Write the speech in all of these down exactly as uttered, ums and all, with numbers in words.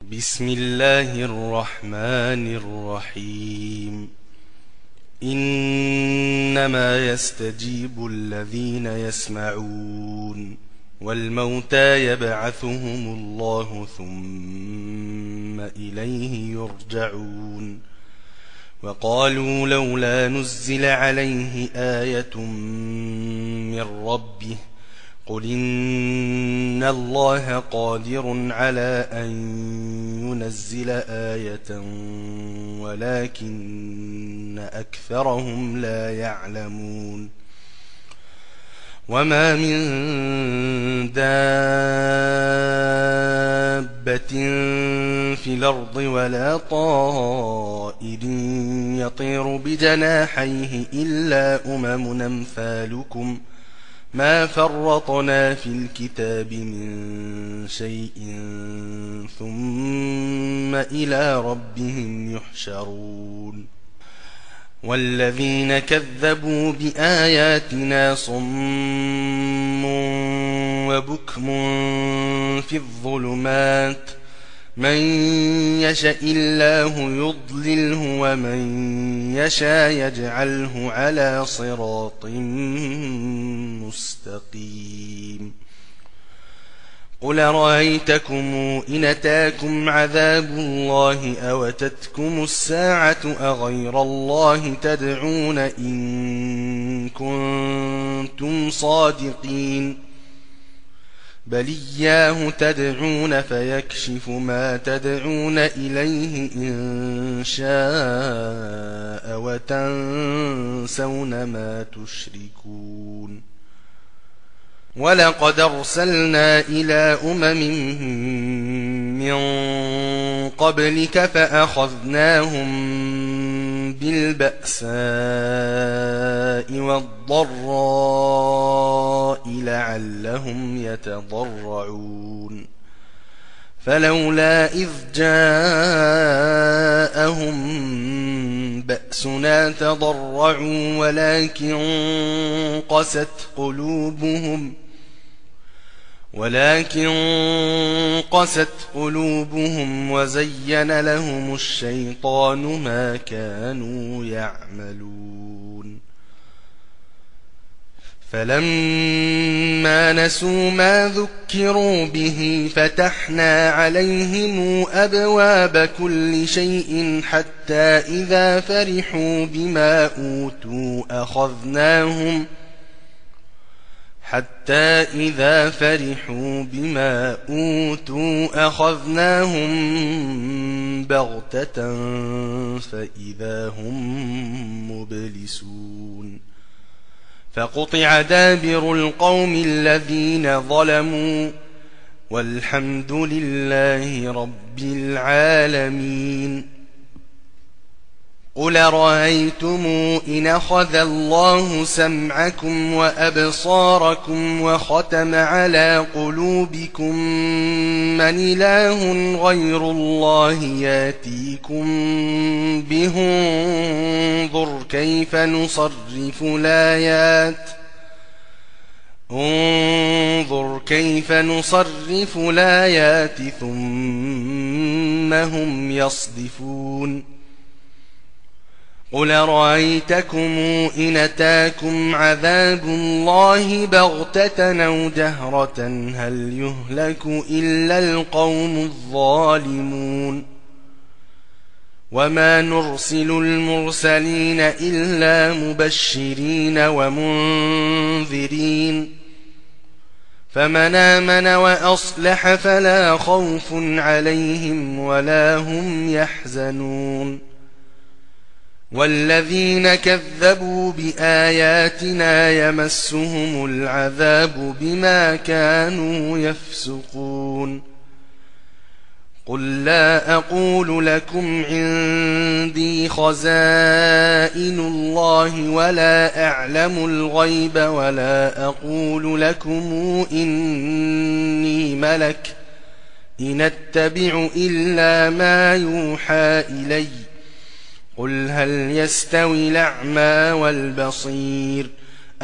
بسم الله الرحمن الرحيم. إنما يستجيب الذين يسمعون والموتى يبعثهم الله ثم إليه يرجعون. وقالوا لولا نزل عليه آية من ربه قل إن الله قادر على أن ينزل آية ولكن أكثرهم لا يعلمون. وما من دابة في الأرض ولا طائر يطير بجناحيه إلا أمم أمثالكم ما فرطنا في الكتاب من شيء ثم إلى ربهم يحشرون. والذين كذبوا بآياتنا صم وبكم في الظلمات من يشاء الله يضلله ومن يشاء يجعله على صراط مستقيم. قل رأيتكم إن أتاكم عذاب الله أو أتتكم الساعة أغير الله تدعون إن كنتم صادقين بل إياه تدعون فيكشف ما تدعون إليه إن شاء وتنسون ما تشركون. ولقد أرسلنا إلى أمم من قبلك فأخذناهم بالبأساء والضراء لعلهم يتضرعون. فلولا إذ جاءهم بأسنا تضرعوا ولكن قست قلوبهم ولكن قست قلوبهم وزين لهم الشيطان ما كانوا يعملون. فلما نسوا ما ذكروا به فتحنا عليهم أبواب كل شيء حتى إذا فرحوا بما أوتوا أخذناهم حتى إذا فرحوا بما أوتوا أخذناهم بغتة فإذا هم مبلسون. فقطع دابر القوم الذين ظلموا والحمد لله رب العالمين. قل رأيتم إن أخذ الله سمعكم وأبصاركم وختم على قلوبكم من إله غير الله ياتيكم به انظر كيف نصرف الآيات انظر كيف نصرف الآيات ثم هم يصدفون. قل رأيتكم إن أتاكم عذاب الله بغتة أو جهرة هل يهلك إلا القوم الظالمون. وما نرسل المرسلين إلا مبشرين ومنذرين فمن آمن وأصلح فلا خوف عليهم ولا هم يحزنون. والذين كذبوا بآياتنا يمسهم العذاب بما كانوا يفسقون. قل لا أقول لكم عندي خزائن الله ولا أعلم الغيب ولا أقول لكم إني ملك إن أتبع إلا ما يوحى إلي قل هل يستوي الأعمى والبصير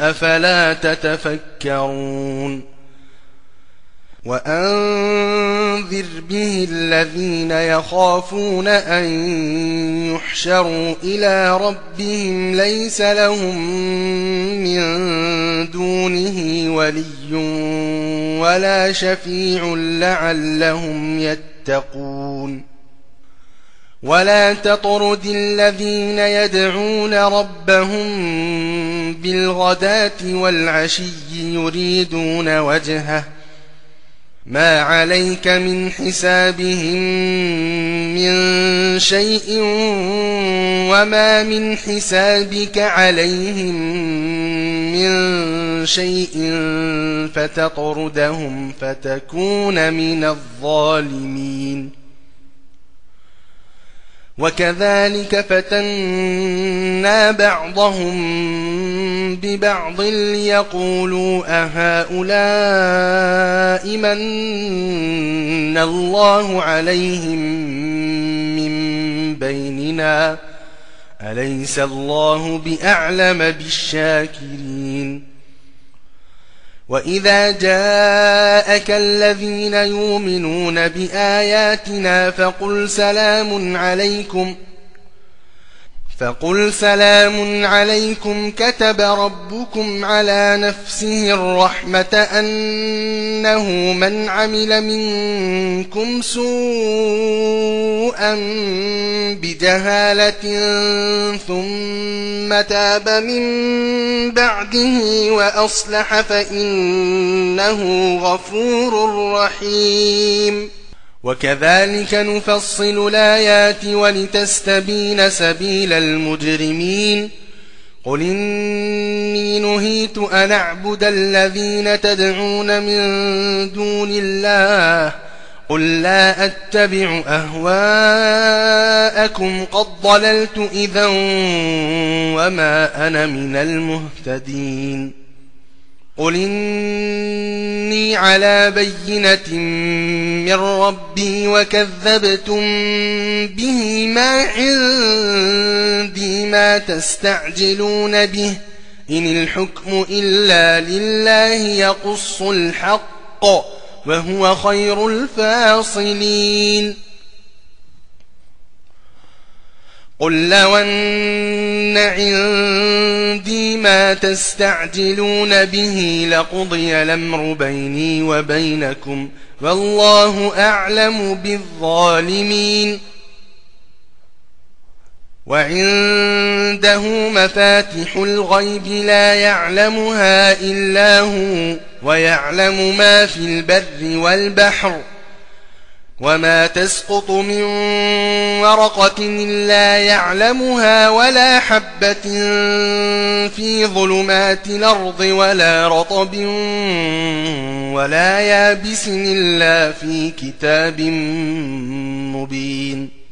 أفلا تتفكرون. وأنذر وأنذر به الذين يخافون أن يحشروا إلى ربهم ليس لهم من دونه ولي ولا شفيع لعلهم يتقون ولا تطرد الذين يدعون ربهم بالغداة والعشي يريدون وجهه ما عليك من حسابهم من شيء وما من حسابك عليهم من شيء فتطردهم فتكون من الظالمين وكذلك فتنا بعضهم ببعض ليقولوا أهؤلاء من الله عليهم من بيننا أليس الله بأعلم بالشاكرين وإذا جاءك الذين يؤمنون بآياتنا فقل سلام عليكم فقل سلام عليكم كتب ربكم على نفسه الرحمة أنه من عمل منكم سوءا بجهالة ثم تاب من بعده وأصلح فإنه غفور رحيم وكذلك نفصل الآيات ولتستبين سبيل المجرمين قل إني نهيت أن أعبد الذين تدعون من دون الله قل لا أتبع أهواءكم قد ضللت إذا وما أنا من المهتدين قل إني على بينة من ربي وكذبتم به ما عندي ما تستعجلون به إن الحكم إلا لله يقص الحق وهو خير الفاصلين قل لو أن عندي ما تستعجلون به لقضي الأمر بيني وبينكم والله أعلم بالظالمين وعنده مفاتح الغيب لا يعلمها إلا هو ويعلم ما في البر والبحر وما تسقط من ورقة إلا يعلمها ولا حبة في ظلمات الأرض ولا رطب ولا يابس إلا في كتاب مبين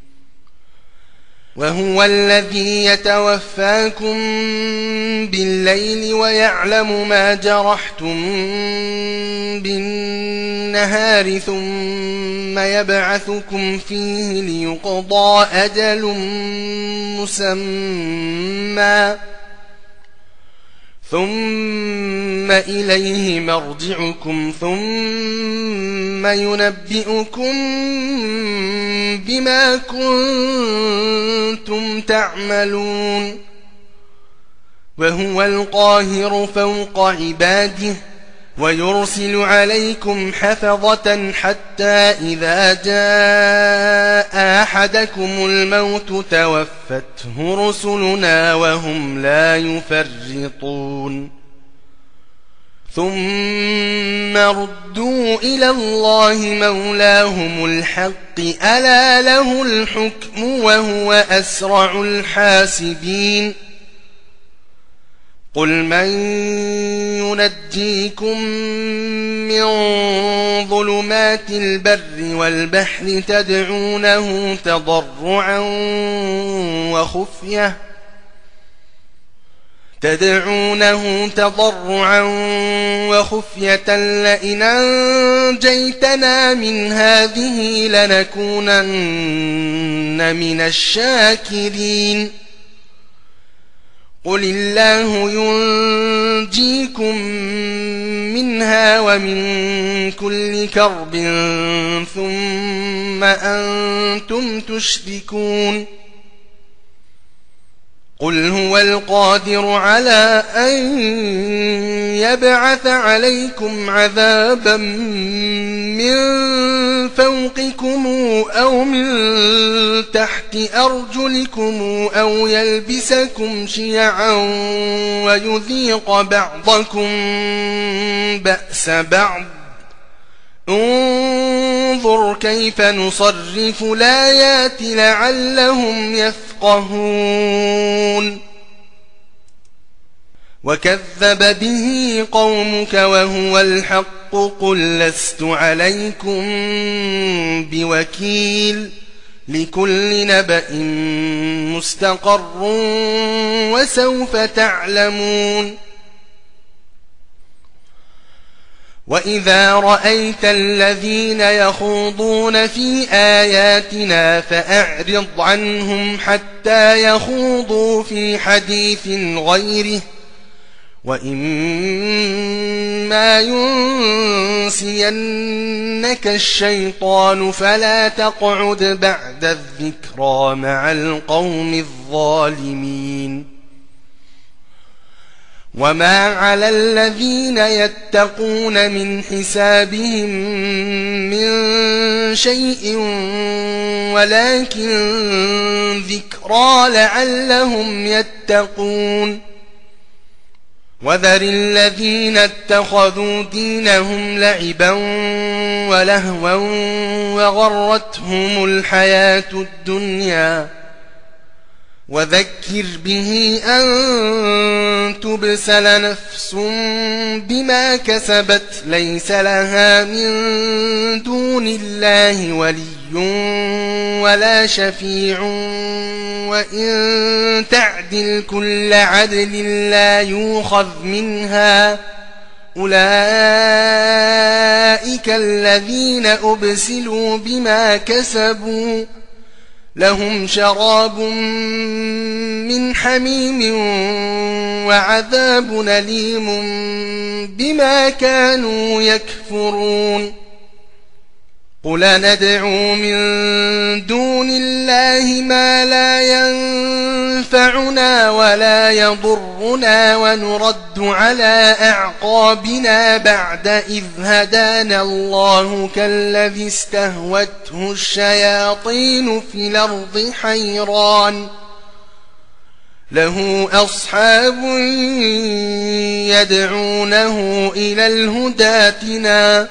وهو الذي يتوفاكم بالليل ويعلم ما جرحتم بالنهار ثم يبعثكم فيه ليقضى أجل مسمى ثم إليه مرجعكم ثم ينبئكم بما كنتم تعملون وهو القاهر فوق عباده ويرسل عليكم حفظة حتى إذا جاء أحدكم الموت توفته رسلنا وهم لا يفرطون ثم ردوا إلى الله مولاهم الحق ألا له الحكم وهو أسرع الحاسبين قل من ينجيكم من ظلمات البر والبحر تدعونه تضرعا وخفية تدعونه تضرعا وخفية لئن أنجيتنا من هذه لنكونن من الشاكرين قل الله ينجيكم منها ومن كل كرب ثم أنتم تشركون قل هو القادر على أن يبعث عليكم عذابا من فوقكم أو من تحت أرجلكم أو يلبسكم شيعا ويذيق بعضكم بأس بعض انظر كيف نصرف الآيات لعلهم يفقهون وكذب به قومك وهو الحق قل لست عليكم بوكيل لكل نبأ مستقر وسوف تعلمون وإذا رأيت الذين يخوضون في آياتنا فأعرض عنهم حتى يخوضوا في حديث غيره وإما ينسينك الشيطان فلا تقعد بعد الذكرى مع القوم الظالمين وما على الذين يتقون من حسابهم من شيء ولكن ذكرى لعلهم يتقون وذر الذين اتخذوا دينهم لعبا ولهوا وغرتهم الحياة الدنيا وذكر به أن تبسل نفس بما كسبت ليس لها من دون الله ولي ولا شفيع وإن تعدل كل عدل لا يؤخذ منها أولئك الذين أبسلوا بما كسبوا لهم شراب من حميم وعذاب أليم بما كانوا يكفرون قل ندعو من دون الله ما لا ينفعنا ولا يضرنا ونرد على أعقابنا بعد إذ هدانا الله كالذي استهوته الشياطين في الأرض حيران له أصحاب يدعونه إلى الهدى ائتنا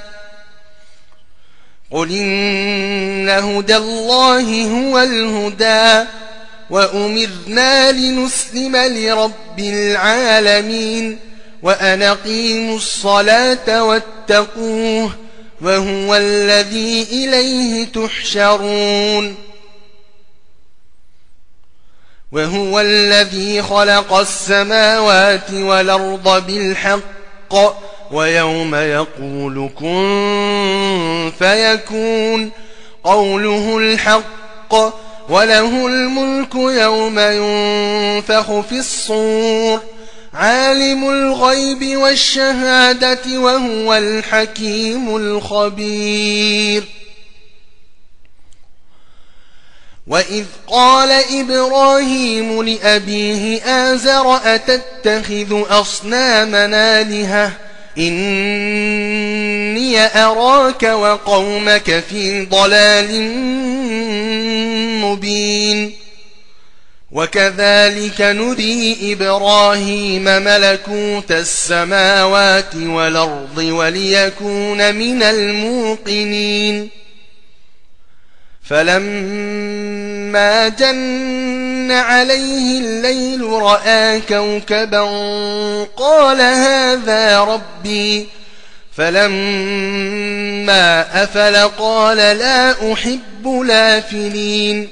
قل إن هدى الله هو الهدى وأمرنا لنسلم لرب العالمين وأن أقيموا الصلاة واتقوه وهو الذي إليه تحشرون وهو الذي خلق السماوات والأرض بالحق ويوم يقول كن فيكون قوله الحق وله الملك يوم ينفخ في الصور عالم الغيب والشهادة وهو الحكيم الخبير وإذ قال إبراهيم لأبيه آزر أتتخذ أصنامنا آلهة إني أراك وقومك في ضلال مبين وكذلك نري إبراهيم ملكوت السماوات والأرض وليكون من الموقنين فلما جن عليه الليل رأى كوكبا قال هذا ربي فلما أفل قال لا أحب لافلين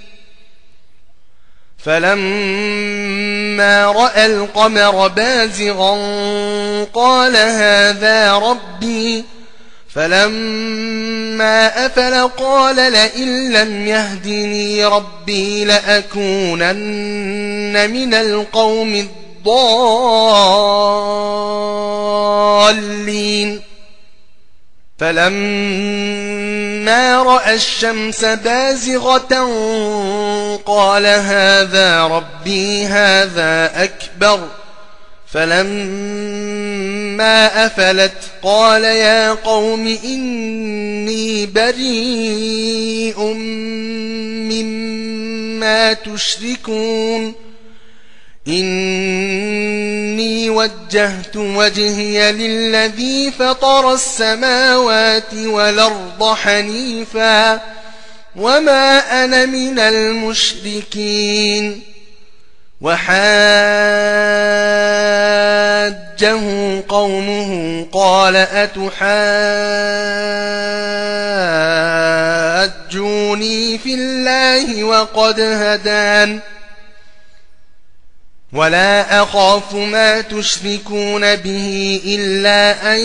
فلما رأى القمر بازغا قال هذا ربي فلما أفل قال لئن لم يهدني ربي لأكونن من القوم الضالين فلما رأى الشمس بازغة قال هذا ربي هذا أكبر فلما أفلت قال يا قوم إني بريء مما تشركون إني وجهت وجهي للذي فطر السماوات والأرض حنيفا وما أنا من المشركين وحاجه قومه قال أتحاجوني في الله وقد هدان ولا أخاف ما تشركون به إلا أن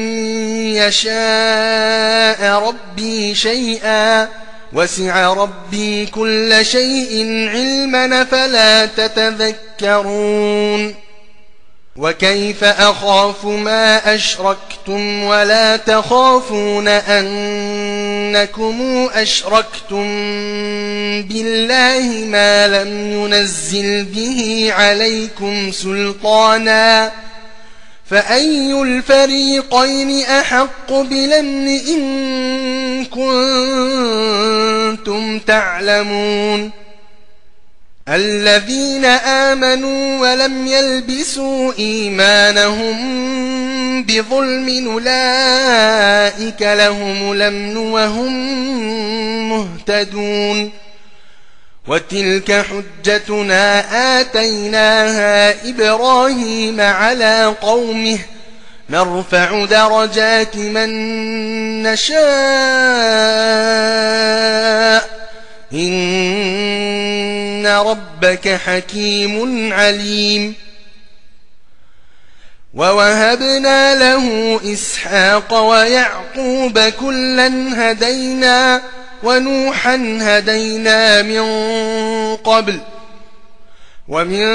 يشاء ربي شيئا وسع ربي كل شيء علما فلا تتذكرون وكيف أخاف ما أشركتم ولا تخافون أنكم أشركتم بالله ما لم ينزل به عليكم سلطانا فأي الفريقين أحق بالأمن إن كنتم تعلمون الذين آمنوا ولم يلبسوا إيمانهم بظلم أولئك لهم الأمن وهم مهتدون وتلك حجتنا آتيناها إبراهيم على قومه نرفع درجات من نشاء إن ربك حكيم عليم ووهبنا له إسحاق ويعقوب كلا هدينا ونوحا هدينا من قبل ومن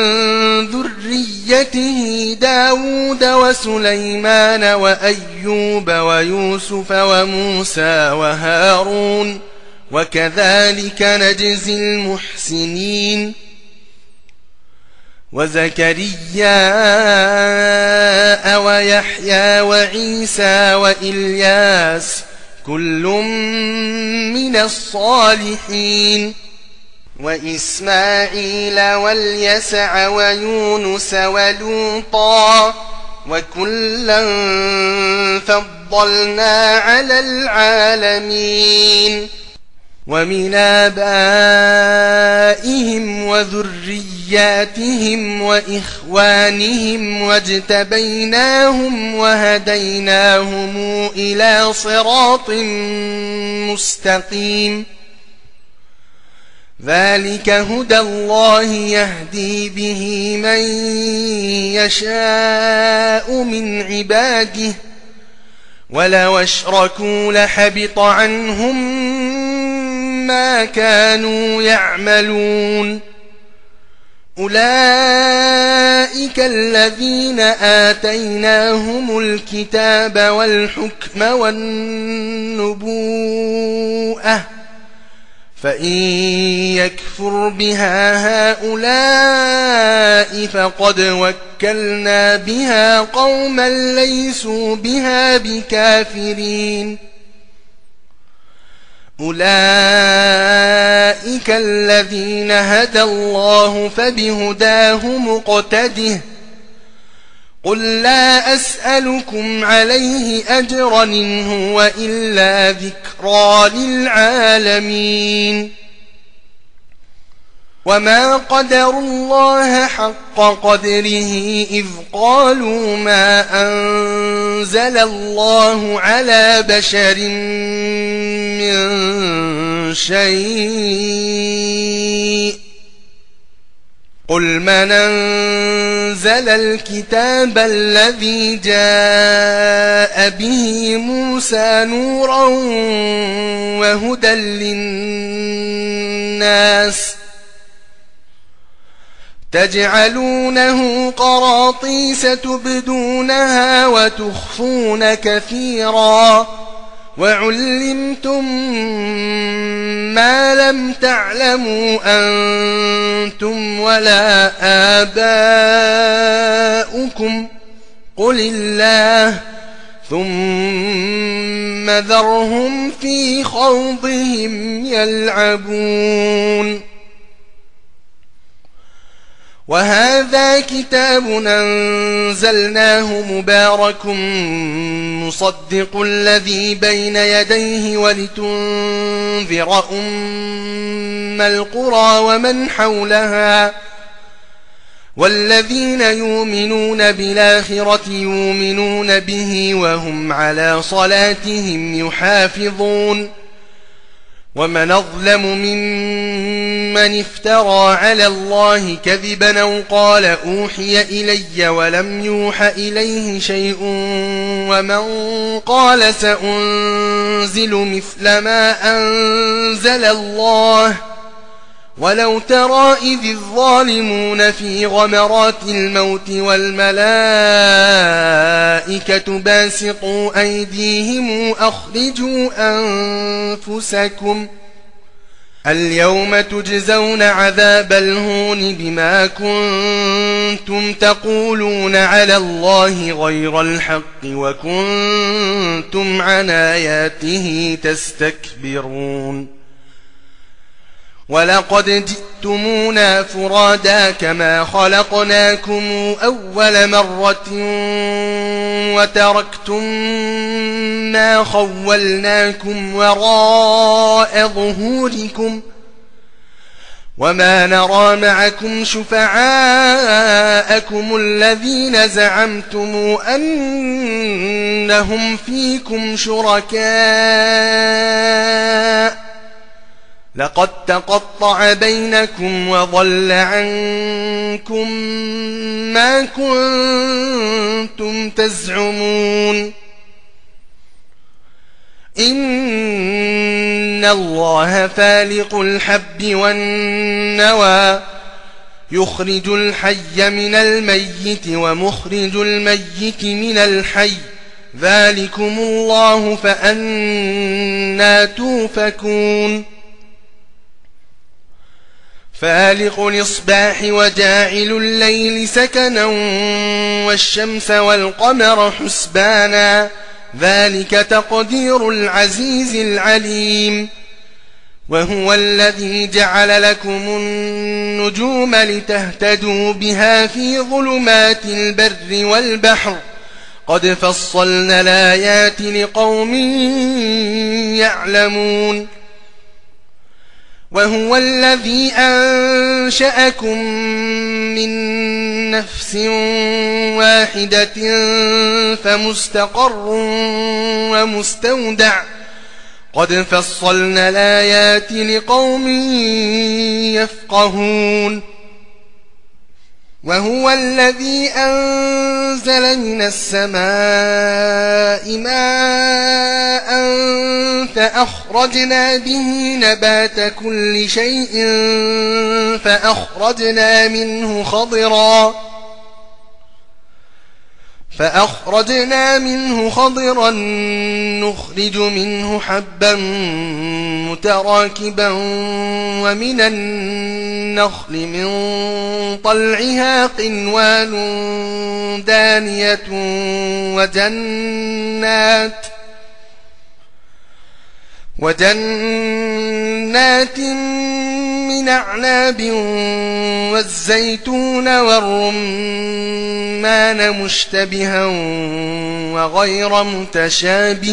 ذريته داود وسليمان وأيوب ويوسف وموسى وهارون وكذلك نجزي المحسنين وزكريا ويحيى وعيسى وإلياس كل من الصالحين وإسماعيل واليسع ويونس ولوطا وكلا فضلنا على العالمين ومن آبائهم وذرياتهم وإخوانهم واجتبيناهم وهديناهم إلى صراط مستقيم ذلك هدى الله يهدي به من يشاء من عباده ولو أشركوا لحبط عنهم ما كانوا يعملون أولئك الذين آتيناهم الكتاب والحكم والنبوءة فإن يكفر بها هؤلاء فقد وكلنا بها قوما ليسوا بها بكافرين أولئك الذين هدى الله فبهداه مقتده قل لا أسألكم عليه أجرا إن هو إلا ذكرى للعالمين وما قدروا الله حق قدره إذ قالوا ما أنزل الله على بشر من شيء قل من أنزل الكتاب الذي جاء به موسى نورا وهدى للناس تجعلونه قراطيس تبدونها وتخفون كثيرا وعلمتم ما لم تعلموا أنتم ولا آباؤكم قل الله ثم ذرهم في خوضهم يلعبون. وهذا كتاب أنزلناه مبارك مصدق الذي بين يديه ولتنذر أم القرى ومن حولها والذين يؤمنون بالآخرة يؤمنون به وهم على صلاتهم يحافظون. ومن أظلم ممن افترى على الله كذبا أو قال أوحي إلي ولم يوح إليه شيء ومن قال سأنزل مثل ما أنزل الله ولو ترى إذ الظالمون في غمرات الموت والملائكة باسطوا أيديهم أخرجوا أنفسكم اليوم تجزون عذاب الهون بما كنتم تقولون على الله غير الحق وكنتم عن آياته تستكبرون. ولقد جئتمونا فرادا كما خلقناكم أول مرة وتركتم ما خولناكم وراء ظهوركم وما نرى معكم شفعاءكم الذين زعمتم أنهم فيكم شركاء لقد تقطع بينكم وضل عنكم ما كنتم تزعمون. إن الله فالق الحب والنوى يخرج الحي من الميت ومخرج الميت من الحي ذلكم الله فأنى توفكون. فالق الإصباح وجاعل الليل سكنا والشمس والقمر حسبانا ذلك تقدير العزيز العليم. وهو الذي جعل لكم النجوم لتهتدوا بها في ظلمات البر والبحر قد فصلنا الآيات لقوم يعلمون. وهو الذي أنشأكم من نفس واحدة فمستقر ومستودع قد فصلنا الآيات لقوم يفقهون. وهو الذي أنزل من السماء ماء فأخرجنا به نبات كل شيء فأخرجنا منه خضرا فأخرجنا منه خضرا نخرج منه حبا متراكبا ومن النخل من طلعها قنوان دانية وجنات وجنات من أعناب والزيتون والرمان مشتبها وغير متشابه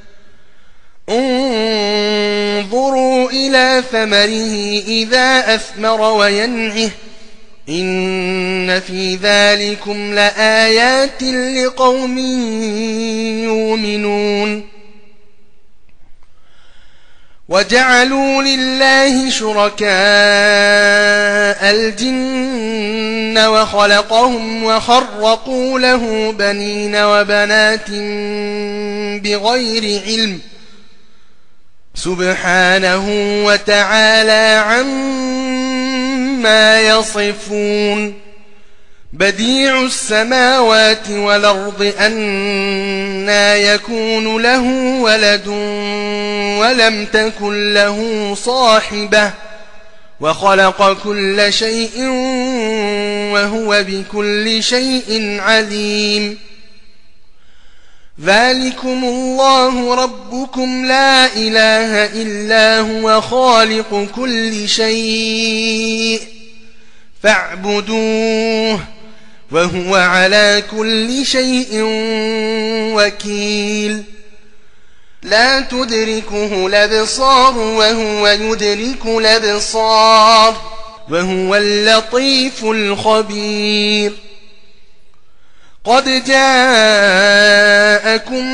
انظروا إلى ثمره إذا أثمر وينعه إن في ذلكم لآيات لقوم يؤمنون. وجعلوا لله شركاء الجن وخلقهم وخرقوا له بنين وبنات بغير علم سبحانه وتعالى عما يصفون. بديع السماوات والأرض أنى يكون له ولد ولم تكن له صاحبة وخلق كل شيء وهو بكل شيء عليم ذلكم الله ربكم لا إله إلا هو خالق كل شيء فاعبدوه وهو على كل شيء وكيل لا تدركه الأبصار وهو يدرك الأبصار وهو اللطيف الخبير قد جاءكم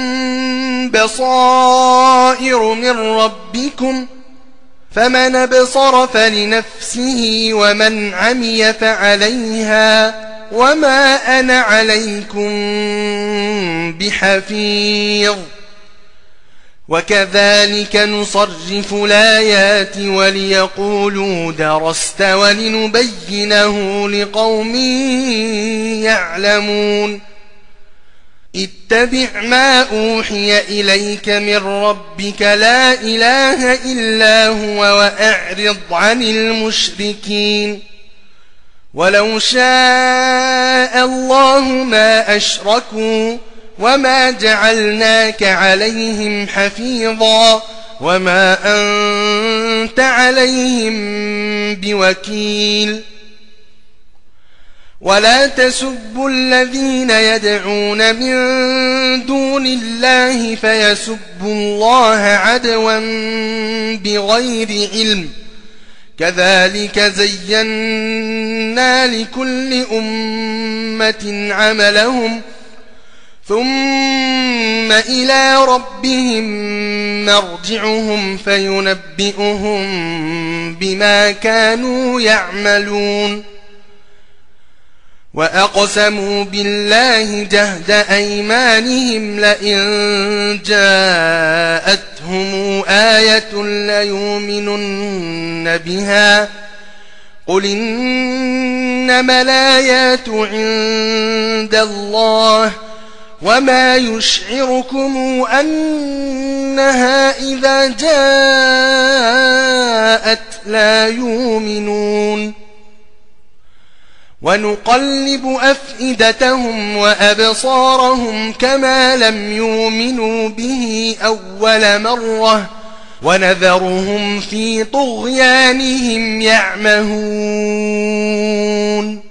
بصائر من ربكم فمن أبصر فلنفسه ومن عمي فعليها وما أنا عليكم بحفيظ وكذلك نصرف الآيات وليقولوا درست ولنبينه لقوم يعلمون اتبع ما أوحي إليك من ربك لا إله إلا هو وأعرض عن المشركين ولو شاء الله ما أشركوا وما جعلناك عليهم حفيظا وما أنت عليهم بوكيل ولا تسبوا الذين يدعون من دون الله فيسبوا الله عدوا بغير علم كذلك زينا لكل أمة عملهم ثم إلى ربهم مرجعهم فينبئهم بما كانوا يعملون وأقسموا بالله جهد أيمانهم لئن جاءتهم آية ليؤمنن بها قل إنما الآيات عند الله وما يشعركم أنها إذا جاءت لا يؤمنون ونقلب أفئدتهم وأبصارهم كما لم يؤمنوا به أول مرة ونذرهم في طغيانهم يعمهون